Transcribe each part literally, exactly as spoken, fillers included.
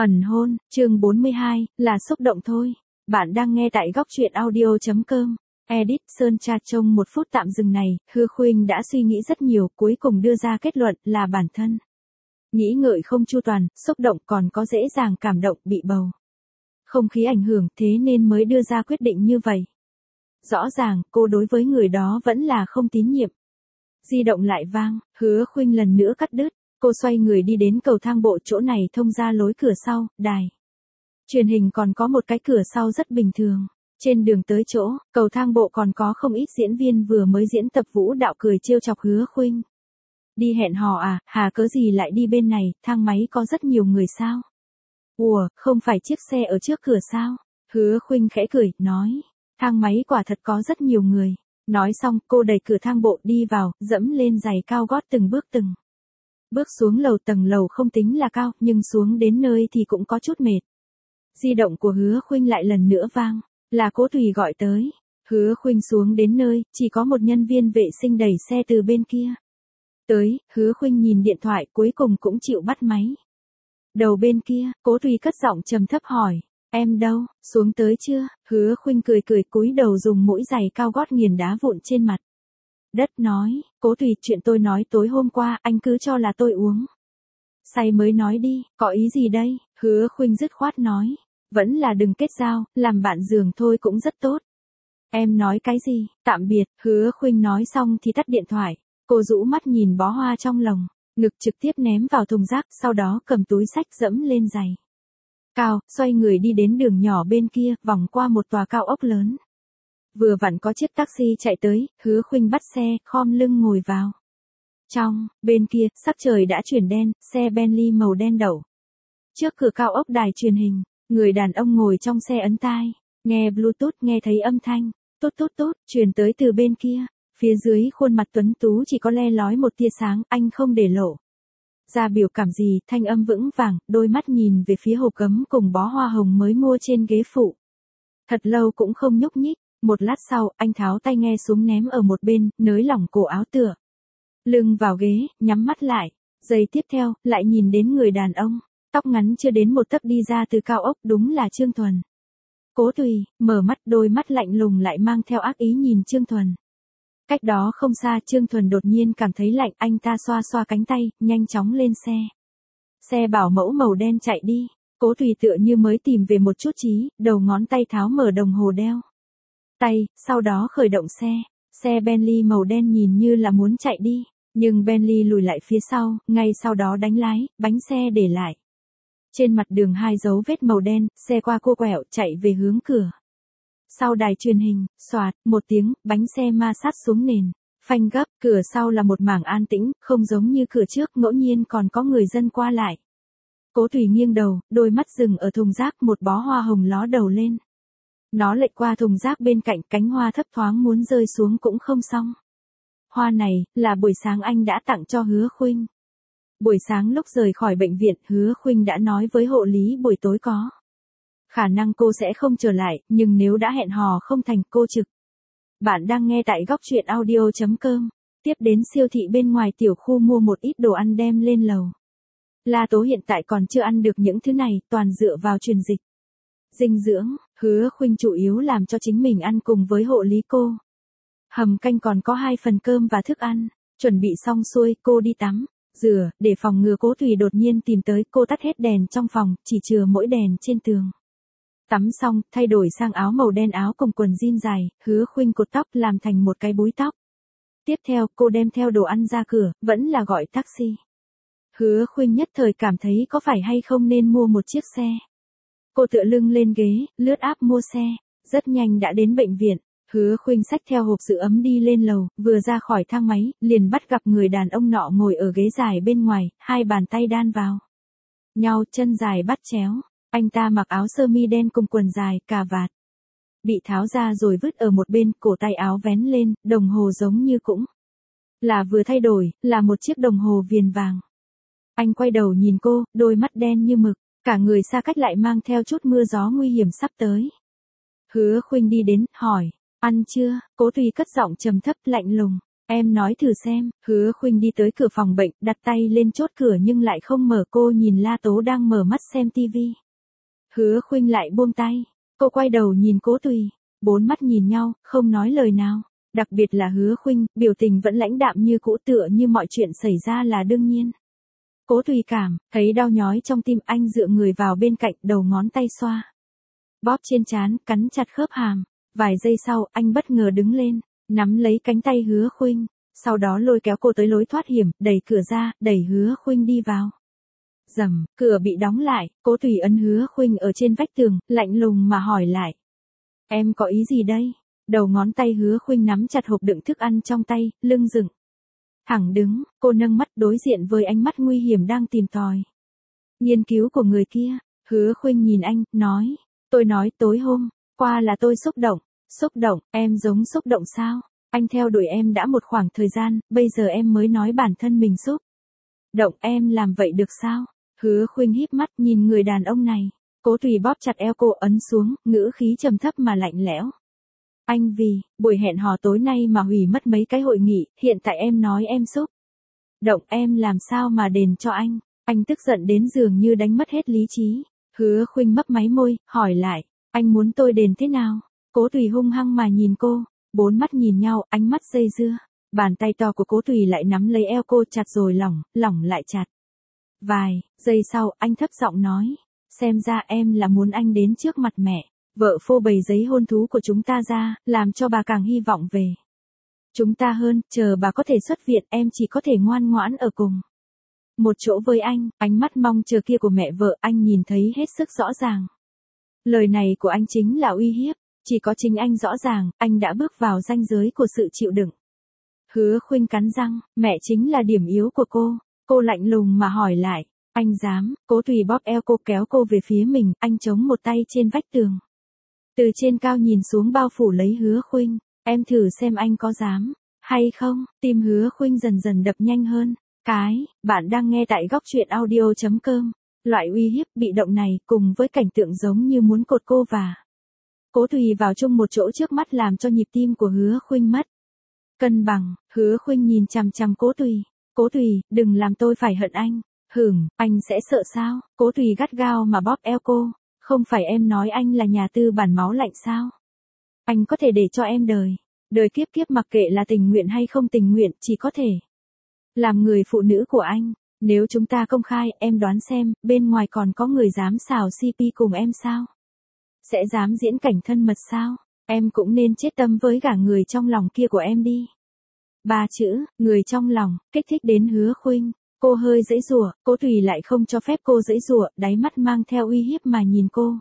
Ẩn hôn, chương bốn mươi hai, là xúc động thôi. Bạn đang nghe tại góc truyện audio chấm com. Edit Sơn Tra. Trong một phút tạm dừng này, Hứa Khuynh đã suy nghĩ rất nhiều, cuối cùng đưa ra kết luận là bản thân nghĩ ngợi không chu toàn, xúc động còn có dễ dàng cảm động, bị bầu không khí ảnh hưởng, thế nên mới đưa ra quyết định như vậy. Rõ ràng, cô đối với người đó vẫn là không tín nhiệm. Di động lại vang, Hứa Khuynh lần nữa cắt đứt. Cô xoay người đi đến cầu thang bộ, chỗ này thông ra lối cửa sau, đài truyền hình còn có một cái cửa sau rất bình thường. Trên đường tới chỗ, cầu thang bộ còn có không ít diễn viên vừa mới diễn tập vũ đạo cười trêu chọc Hứa Khuynh. Đi hẹn hò à, hà cớ gì lại đi bên này, thang máy có rất nhiều người sao? Ủa, không phải chiếc xe ở trước cửa sao? Hứa Khuynh khẽ cười, nói, thang máy quả thật có rất nhiều người. Nói xong, cô đẩy cửa thang bộ đi vào, dẫm lên giày cao gót từng bước từng bước xuống lầu. Tầng lầu không tính là cao, nhưng xuống đến nơi thì cũng có chút mệt. Di động của Hứa Khuynh lại lần nữa vang, là Cố Tùy gọi tới. Hứa Khuynh xuống đến nơi, chỉ có một nhân viên vệ sinh đẩy xe từ bên kia tới. Hứa Khuynh nhìn điện thoại, cuối cùng cũng chịu bắt máy. Đầu bên kia, Cố Tùy cất giọng trầm thấp hỏi, em đâu, xuống tới chưa? Hứa Khuynh cười cười cúi đầu dùng mũi giày cao gót nghiền đá vụn trên mặt đất, nói, Cố Tùy, chuyện tôi nói tối hôm qua, anh cứ cho là tôi uống say mới nói đi, có ý gì đây? Hứa Khuynh dứt khoát nói, vẫn là đừng kết giao, làm bạn giường thôi cũng rất tốt. Em nói cái gì? Tạm biệt. Hứa Khuynh nói xong thì tắt điện thoại. Cô rũ mắt nhìn bó hoa trong lồng ngực, trực tiếp ném vào thùng rác, sau đó cầm túi xách dẫm lên giày cao, xoay người đi đến đường nhỏ bên kia, vòng qua một tòa cao ốc lớn. Vừa vặn có chiếc taxi chạy tới, Hứa Khuynh bắt xe, khom lưng ngồi vào trong. Bên kia, sắc trời đã chuyển đen, xe Bentley màu đen đậu trước cửa cao ốc đài truyền hình. Người đàn ông ngồi trong xe ấn tai, nghe Bluetooth, nghe thấy âm thanh tốt tốt tốt truyền tới từ bên kia. Phía dưới khuôn mặt tuấn tú chỉ có le lói một tia sáng, anh không để lộ ra biểu cảm gì, thanh âm vững vàng, đôi mắt nhìn về phía hộp cấm cùng bó hoa hồng mới mua trên ghế phụ. Thật lâu cũng không nhúc nhích. Một lát sau, anh tháo tai nghe xuống ném ở một bên, nới lỏng cổ áo tựa lưng vào ghế, nhắm mắt lại. Giây tiếp theo, lại nhìn đến người đàn ông tóc ngắn chưa đến một tấc đi ra từ cao ốc, đúng là Trương Thuần. Cố Tùy mở mắt, đôi mắt lạnh lùng lại mang theo ác ý nhìn Trương Thuần. Cách đó không xa, Trương Thuần đột nhiên cảm thấy lạnh, anh ta xoa xoa cánh tay, nhanh chóng lên xe. Xe bảo mẫu màu đen chạy đi. Cố Tùy tựa như mới tìm về một chút trí, đầu ngón tay tháo mở đồng hồ đeo tay, sau đó khởi động xe. Xe Bentley màu đen nhìn như là muốn chạy đi, nhưng Bentley lùi lại phía sau, ngay sau đó đánh lái, bánh xe để lại trên mặt đường hai dấu vết màu đen. Xe qua cô quẹo, chạy về hướng cửa sau đài truyền hình. Xoạt một tiếng, bánh xe ma sát xuống nền phanh gấp. Cửa sau là một mảng an tĩnh, không giống như cửa trước, ngẫu nhiên còn có người dân qua lại. Cố Tùy nghiêng đầu, đôi mắt dừng ở thùng rác, một bó hoa hồng ló đầu lên. Nó lệch qua thùng rác bên cạnh, cánh hoa thấp thoáng muốn rơi xuống cũng không xong. Hoa này, là buổi sáng anh đã tặng cho Hứa Khuynh. Buổi sáng lúc rời khỏi bệnh viện, Hứa Khuynh đã nói với hộ lý buổi tối có khả năng cô sẽ không trở lại, nhưng nếu đã hẹn hò không thành, cô trực. Bạn đang nghe tại góc truyện audio chấm com. Tiếp đến siêu thị bên ngoài tiểu khu mua một ít đồ ăn đem lên lầu. La Tố hiện tại còn chưa ăn được những thứ này, toàn dựa vào truyền dịch dinh dưỡng. Hứa Khuynh chủ yếu làm cho chính mình ăn cùng với hộ lý cô. Hầm canh còn có hai phần cơm và thức ăn. Chuẩn bị xong xuôi, cô đi tắm, rửa, để phòng ngừa Cố Tùy đột nhiên tìm tới. Cô tắt hết đèn trong phòng, chỉ chừa mỗi đèn trên tường. Tắm xong, thay đổi sang áo màu đen, áo cùng quần jean dài, Hứa Khuynh cột tóc làm thành một cái búi tóc. Tiếp theo, cô đem theo đồ ăn ra cửa, vẫn là gọi taxi. Hứa Khuynh nhất thời cảm thấy có phải hay không nên mua một chiếc xe. Cô tựa lưng lên ghế, lướt app mua xe, rất nhanh đã đến bệnh viện. Hứa Khuynh xách theo hộp sữa ấm đi lên lầu, vừa ra khỏi thang máy, liền bắt gặp người đàn ông nọ ngồi ở ghế dài bên ngoài, hai bàn tay đan vào nhau, chân dài bắt chéo. Anh ta mặc áo sơ mi đen cùng quần dài, cà vạt bị tháo ra rồi vứt ở một bên, cổ tay áo vén lên, đồng hồ giống như cũng là vừa thay đổi, là một chiếc đồng hồ viền vàng. Anh quay đầu nhìn cô, đôi mắt đen như mực, cả người xa cách lại mang theo chút mưa gió nguy hiểm sắp tới. Hứa Khuynh đi đến, hỏi, ăn chưa? Cố Tùy cất giọng trầm thấp lạnh lùng, Em nói thử xem, Hứa Khuynh đi tới cửa phòng bệnh, đặt tay lên chốt cửa nhưng lại không mở, cô nhìn La Tố đang mở mắt xem tivi. Hứa Khuynh lại buông tay, cô quay đầu nhìn Cố Tùy, bốn mắt nhìn nhau, không nói lời nào. Đặc biệt là Hứa Khuynh, biểu tình vẫn lãnh đạm như cũ, tựa như mọi chuyện xảy ra là đương nhiên. Cố Tùy cảm, thấy đau nhói trong tim, anh dựa người vào bên cạnh, đầu ngón tay xoa bóp trên trán, cắn chặt khớp hàm. Vài giây sau, anh bất ngờ đứng lên, nắm lấy cánh tay Hứa Khuynh, sau đó lôi kéo cô tới lối thoát hiểm, đẩy cửa ra, đẩy Hứa Khuynh đi vào. Rầm, cửa bị đóng lại, Cố Tùy ấn Hứa Khuynh ở trên vách tường, lạnh lùng mà hỏi lại. Em có ý gì đây? Đầu ngón tay Hứa Khuynh nắm chặt hộp đựng thức ăn trong tay, lưng dựng thẳng đứng, cô nâng mắt đối diện với ánh mắt nguy hiểm đang tìm tòi nghiên cứu của người kia. Hứa Khuynh nhìn anh, nói, tôi nói tối hôm qua là tôi xúc động. Xúc động, em giống xúc động sao? Anh theo đuổi em đã một khoảng thời gian, bây giờ em mới nói bản thân mình xúc động, em làm vậy được sao? Hứa Khuynh híp mắt nhìn người đàn ông này. Cố Tùy bóp chặt eo cô, ấn xuống, ngữ khí trầm thấp mà lạnh lẽo. Anh vì buổi hẹn hò tối nay mà hủy mất mấy cái hội nghị, hiện tại em nói em xúc động, em làm sao mà đền cho anh? Anh tức giận đến dường như đánh mất hết lý trí. Hứa Khuynh mấp máy môi, hỏi lại, anh muốn tôi đền thế nào? Cố Tùy hung hăng mà nhìn cô, bốn mắt nhìn nhau, ánh mắt dây dưa. Bàn tay to của Cố Tùy lại nắm lấy eo cô, chặt rồi lỏng, lỏng lại chặt. Vài giây sau, anh thấp giọng nói, xem ra em là muốn anh đến trước mặt mẹ vợ phô bày giấy hôn thú của chúng ta ra, làm cho bà càng hy vọng về chúng ta hơn, chờ bà có thể xuất viện, em chỉ có thể ngoan ngoãn ở cùng một chỗ với anh. Ánh mắt mong chờ kia của mẹ vợ anh nhìn thấy hết sức rõ ràng. Lời này của anh chính là uy hiếp, chỉ có chính anh rõ ràng, anh đã bước vào ranh giới của sự chịu đựng. Hứa Khuynh cắn răng, mẹ chính là điểm yếu của cô. Cô lạnh lùng mà hỏi lại, anh dám? Cố Tùy bóp eo cô, kéo cô về phía mình, anh chống một tay trên vách tường, từ trên cao nhìn xuống, bao phủ lấy Hứa Khuynh. Em thử xem anh có dám hay không? Tim Hứa Khuynh dần dần đập nhanh hơn. Cái, bạn đang nghe tại góc truyện audio chấm com. Loại uy hiếp bị động này cùng với cảnh tượng giống như muốn cột cô và Cố Tùy vào chung một chỗ trước mắt làm cho nhịp tim của Hứa Khuynh mất cân bằng. Hứa Khuynh nhìn chằm chằm Cố Tùy. Cố Tùy, đừng làm tôi phải hận anh. Hửm, anh sẽ sợ sao? Cố Tùy gắt gao mà bóp eo cô. Không phải em nói anh là nhà tư bản máu lạnh sao? Anh có thể để cho em đời, đời kiếp kiếp mặc kệ là tình nguyện hay không tình nguyện, chỉ có thể làm người phụ nữ của anh. Nếu chúng ta công khai, em đoán xem, bên ngoài còn có người dám xào xê pê cùng em sao? Sẽ dám diễn cảnh thân mật sao? Em cũng nên chết tâm với cả người trong lòng kia của em đi. Ba chữ, người trong lòng, kích thích đến Hứa Khuynh. Cô hơi giãy giụa, Cố Tùy lại không cho phép cô giãy giụa, đáy mắt mang theo uy hiếp mà nhìn cô.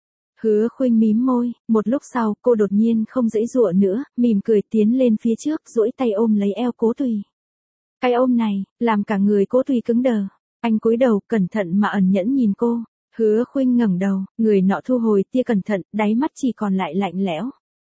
Hứa Khuynh mím môi, một lúc sau, cô đột nhiên không giãy giụa nữa, mỉm cười tiến lên phía trước, duỗi tay ôm lấy eo Cố Tùy. Cái ôm này, làm cả người Cố Tùy cứng đờ. Anh cúi đầu, cẩn thận mà ẩn nhẫn nhìn cô. Hứa Khuynh ngẩng đầu, người nọ thu hồi tia cẩn thận, đáy mắt chỉ còn lại lạnh lẽo.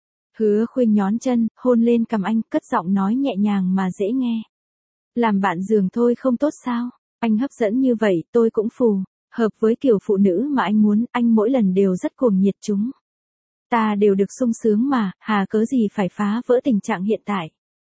Hứa Khuynh nhón chân, hôn lên cằm anh, cất giọng nói nhẹ nhàng mà dễ nghe. Làm bạn giường thôi không tốt sao? Anh hấp dẫn như vậy, tôi cũng phù hợp với kiểu phụ nữ mà anh muốn, anh mỗi lần đều rất cuồng nhiệt chúng. Ta đều được sung sướng mà, hà cớ gì phải phá vỡ tình trạng hiện tại.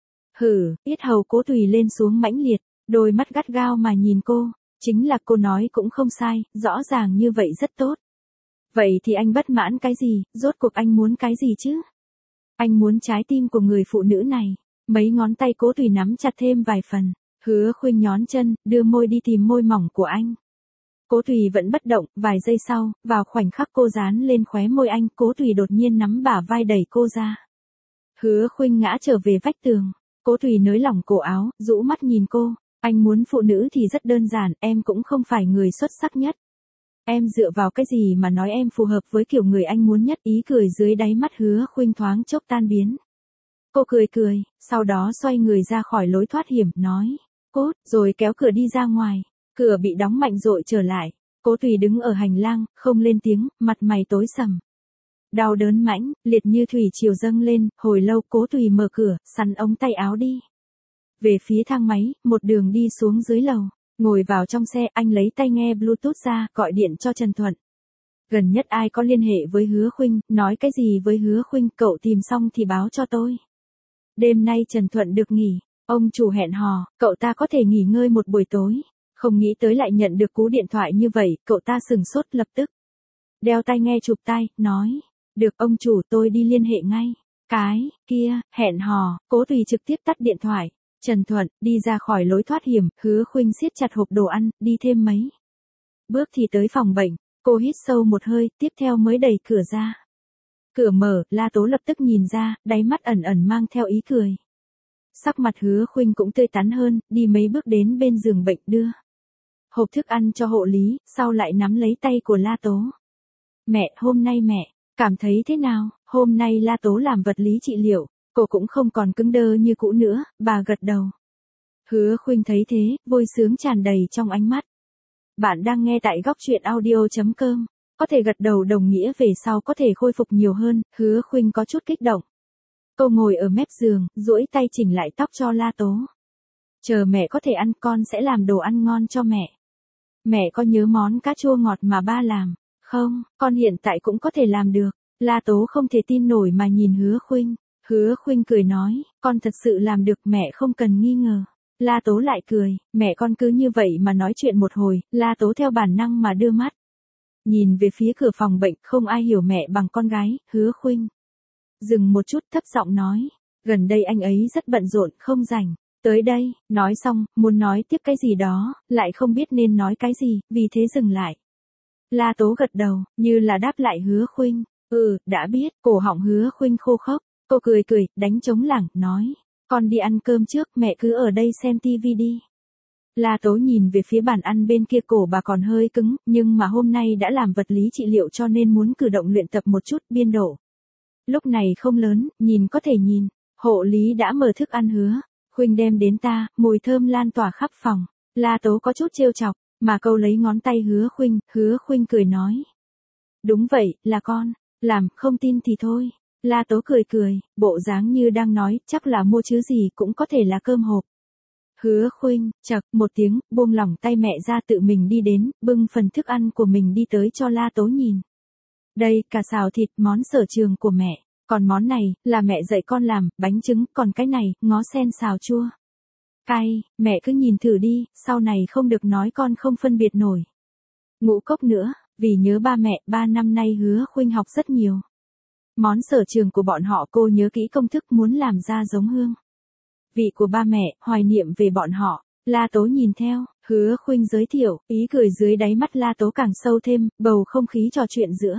Hử, yết hầu Cố Tùy lên xuống mãnh liệt, đôi mắt gắt gao mà nhìn cô. Chính là cô nói cũng không sai, rõ ràng như vậy rất tốt. Vậy thì anh bất mãn cái gì, rốt cuộc anh muốn cái gì chứ? Anh muốn trái tim của người phụ nữ này. Mấy ngón tay Cố Tùy nắm chặt thêm vài phần. Hứa Khuynh nhón chân, đưa môi đi tìm môi mỏng của anh. Cố Tùy vẫn bất động, vài giây sau, vào khoảnh khắc cô dán lên khóe môi anh, Cố Tùy đột nhiên nắm bả vai đẩy cô ra. Hứa Khuynh ngã trở về vách tường. Cố Tùy nới lỏng cổ áo, rũ mắt nhìn cô. Anh muốn phụ nữ thì rất đơn giản, em cũng không phải người xuất sắc nhất. Em dựa vào cái gì mà nói em phù hợp với kiểu người anh muốn nhất? Ý cười dưới đáy mắt Hứa Khuynh thoáng chốc tan biến. Cô cười cười, sau đó xoay người ra khỏi lối thoát hiểm, nói, cốt, rồi kéo cửa đi ra ngoài. Cửa bị đóng mạnh dội trở lại. Cố Tùy đứng ở hành lang, không lên tiếng, mặt mày tối sầm. Đau đớn mãnh, liệt như thủy triều dâng lên, hồi lâu Cố Tùy mở cửa, sắn ống tay áo đi. Về phía thang máy, một đường đi xuống dưới lầu. Ngồi vào trong xe, anh lấy tai nghe Bluetooth ra, gọi điện cho Trần Thuận. Gần nhất ai có liên hệ với Hứa Khuynh, nói cái gì với Hứa Khuynh, cậu tìm xong thì báo cho tôi. Đêm nay Trần Thuận được nghỉ. Ông chủ hẹn hò, cậu ta có thể nghỉ ngơi một buổi tối. Không nghĩ tới lại nhận được cú điện thoại như vậy, cậu ta sừng sốt lập tức. Đeo tai nghe chụp tai, nói. Được ông chủ, tôi đi liên hệ ngay. Cái, kia, hẹn hò, Cố Tùy trực tiếp tắt điện thoại. Trần Thuận, đi ra khỏi lối thoát hiểm, Hứa Khuynh siết chặt hộp đồ ăn, đi thêm mấy bước thì tới phòng bệnh. Cô hít sâu một hơi, tiếp theo mới đẩy cửa ra. Cửa mở, La Tố lập tức nhìn ra, đáy mắt ẩn ẩn mang theo ý cười. Sắc mặt Hứa Khuynh cũng tươi tắn hơn, đi mấy bước đến bên giường bệnh đưa hộp thức ăn cho hộ lý, sau lại nắm lấy tay của La Tố. Mẹ, hôm nay mẹ, cảm thấy thế nào? Hôm nay La Tố làm vật lý trị liệu, cô cũng không còn cứng đơ như cũ nữa, bà gật đầu. Hứa Khuynh thấy thế, vui sướng tràn đầy trong ánh mắt. Bạn đang nghe tại góc truyện audio chấm com, có thể gật đầu đồng nghĩa về sau có thể khôi phục nhiều hơn, Hứa Khuynh có chút kích động. Cô ngồi ở mép giường, duỗi tay chỉnh lại tóc cho La Tố. Chờ mẹ có thể ăn, con sẽ làm đồ ăn ngon cho mẹ. Mẹ có nhớ món cá chua ngọt mà ba làm? Không, con hiện tại cũng có thể làm được. La Tố không thể tin nổi mà nhìn Hứa Khuynh. Hứa Khuynh cười nói, con thật sự làm được, mẹ không cần nghi ngờ. La Tố lại cười, mẹ con cứ như vậy mà nói chuyện một hồi, La Tố theo bản năng mà đưa mắt. Nhìn về phía cửa phòng bệnh, không ai hiểu mẹ bằng con gái, Hứa Khuynh. Dừng một chút, thấp giọng nói, gần đây anh ấy rất bận rộn, không rảnh. Tới đây, nói xong, muốn nói tiếp cái gì đó, lại không biết nên nói cái gì, vì thế dừng lại. La Tố gật đầu, như là đáp lại Hứa Khuynh. Ừ, đã biết, cổ họng Hứa Khuynh khô khốc. Cô cười cười, đánh trống lảng, nói. Con đi ăn cơm trước, mẹ cứ ở đây xem tivi đi. La Tố nhìn về phía bàn ăn bên kia, cổ bà còn hơi cứng, nhưng mà hôm nay đã làm vật lý trị liệu cho nên muốn cử động luyện tập một chút, biên độ. Lúc này không lớn, nhìn có thể nhìn. Hộ lý đã mở thức ăn. Hứa Khuynh đem đến ta, mùi thơm lan tỏa khắp phòng. La Tố có chút trêu chọc, mà câu lấy ngón tay Hứa Khuynh, Hứa Khuynh cười nói. Đúng vậy, là con, làm, không tin thì thôi. La Tố cười cười, bộ dáng như đang nói, chắc là mua chứ gì cũng có thể là cơm hộp. Hứa Khuynh, chậc, một tiếng, buông lỏng tay mẹ ra, tự mình đi đến, bưng phần thức ăn của mình đi tới cho La Tố nhìn. Đây, cà xào thịt, món sở trường của mẹ. Còn món này, là mẹ dạy con làm, bánh trứng, còn cái này, ngó sen xào chua. Cay, mẹ cứ nhìn thử đi, sau này không được nói con không phân biệt nổi. Ngũ cốc nữa, vì nhớ ba mẹ, ba năm nay Hứa Khuynh học rất nhiều. Món sở trường của bọn họ cô nhớ kỹ công thức, muốn làm ra giống hương vị của ba mẹ, hoài niệm về bọn họ. La Tố nhìn theo, Hứa Khuynh giới thiệu, ý cười dưới đáy mắt La Tố càng sâu thêm, bầu không khí trò chuyện giữa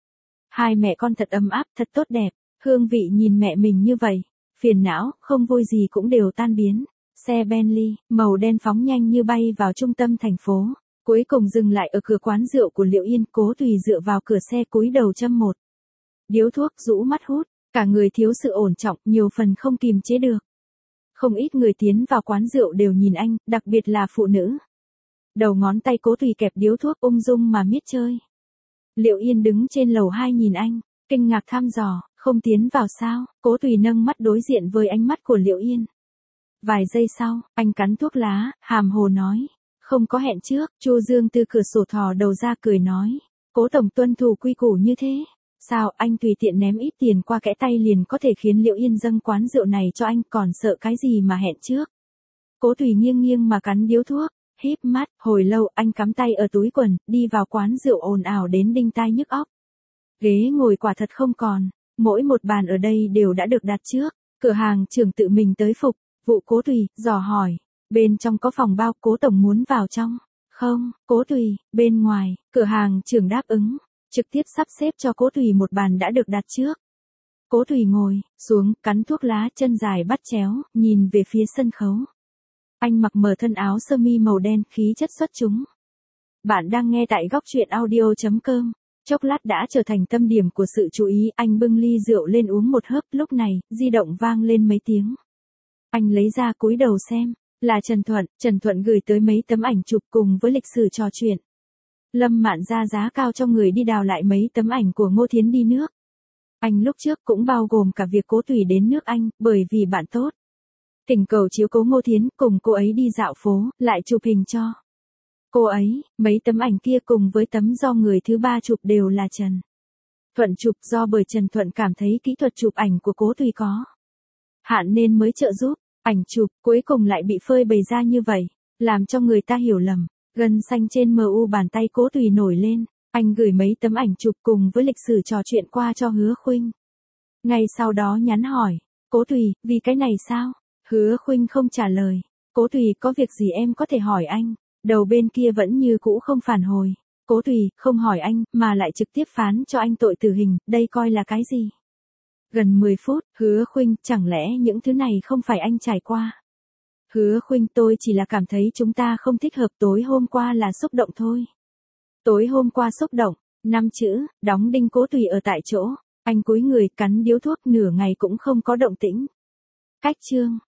hai mẹ con thật ấm áp, thật tốt đẹp. Hương vị nhìn mẹ mình như vậy, phiền não, không vui gì cũng đều tan biến. Xe Bentley, màu đen phóng nhanh như bay vào trung tâm thành phố, cuối cùng dừng lại ở cửa quán rượu của Liệu Yên. Cố Tùy dựa vào cửa xe cúi đầu châm một điếu thuốc, rũ mắt hút, cả người thiếu sự ổn trọng, nhiều phần không kìm chế được. Không ít người tiến vào quán rượu đều nhìn anh, đặc biệt là phụ nữ. Đầu ngón tay Cố Tùy kẹp điếu thuốc, ung dung mà miết chơi. Liệu Yên đứng trên lầu hai nhìn anh, kinh ngạc thăm dò, không tiến vào sao? Cố Tùy nâng mắt đối diện với ánh mắt của Liệu Yên. Vài giây sau, anh cắn thuốc lá, hàm hồ nói, không có hẹn trước. Chu Dương từ cửa sổ thò đầu ra cười nói, Cố tổng tuân thủ quy củ như thế. Sao, anh tùy tiện ném ít tiền qua kẽ tay liền có thể khiến Liệu Yên dâng quán rượu này cho anh, còn sợ cái gì mà hẹn trước? Cố Tùy nghiêng nghiêng mà cắn điếu thuốc, híp mắt, hồi lâu anh cắm tay ở túi quần, đi vào quán rượu ồn ào đến đinh tai nhức óc. Ghế ngồi quả thật không còn, mỗi một bàn ở đây đều đã được đặt trước. Cửa hàng trưởng tự mình tới phục vụ Cố Tùy, dò hỏi, bên trong có phòng bao, Cố tổng muốn vào trong? Không, Cố Tùy, bên ngoài. Cửa hàng trưởng đáp ứng, trực tiếp sắp xếp cho Cố Tùy một bàn đã được đặt trước. Cố Tùy ngồi xuống, cắn thuốc lá, chân dài bắt chéo, nhìn về phía sân khấu. Anh mặc mở thân áo sơ mi màu đen, khí chất xuất chúng. Bạn đang nghe tại góc truyện audio chấm com. Chốc lát đã trở thành tâm điểm của sự chú ý, anh bưng ly rượu lên uống một hớp, lúc này, di động vang lên mấy tiếng. Anh lấy ra cúi đầu xem, là Trần Thuận, Trần Thuận gửi tới mấy tấm ảnh chụp cùng với lịch sử trò chuyện. Lâm Mạn ra giá cao cho người đi đào lại mấy tấm ảnh của Ngô Thiến đi nước. Anh lúc trước cũng bao gồm cả việc Cố Tùy đến nước Anh, bởi vì bạn tốt. Thỉnh cầu chiếu cố Ngô Thiến, cùng cô ấy đi dạo phố, lại chụp hình cho cô ấy. Mấy tấm ảnh kia cùng với tấm do người thứ ba chụp đều là Trần Thuận chụp, do bởi Trần Thuận cảm thấy kỹ thuật chụp ảnh của Cố Tùy có hạn nên mới trợ giúp. Ảnh chụp cuối cùng lại bị phơi bày ra như vậy, làm cho người ta hiểu lầm. Gân xanh trên mờ u bàn tay Cố Tùy nổi lên, anh gửi mấy tấm ảnh chụp cùng với lịch sử trò chuyện qua cho Hứa Khuynh. Ngay sau đó nhắn hỏi, Cố Tùy, vì cái này sao? Hứa Khuynh không trả lời. Cố Tùy, có việc gì em có thể hỏi anh? Đầu bên kia vẫn như cũ không phản hồi. Cố Tùy, không hỏi anh, mà lại trực tiếp phán cho anh tội tử hình, đây coi là cái gì? Gần mười phút, Hứa Khuynh, chẳng lẽ những thứ này không phải anh trải qua? Hứa Khuynh, tôi chỉ là cảm thấy chúng ta không thích hợp, tối hôm qua là xúc động thôi. Tối hôm qua xúc động, năm chữ, đóng đinh Cố Tùy ở tại chỗ. Anh cúi người cắn điếu thuốc nửa ngày cũng không có động tĩnh. Cách chương.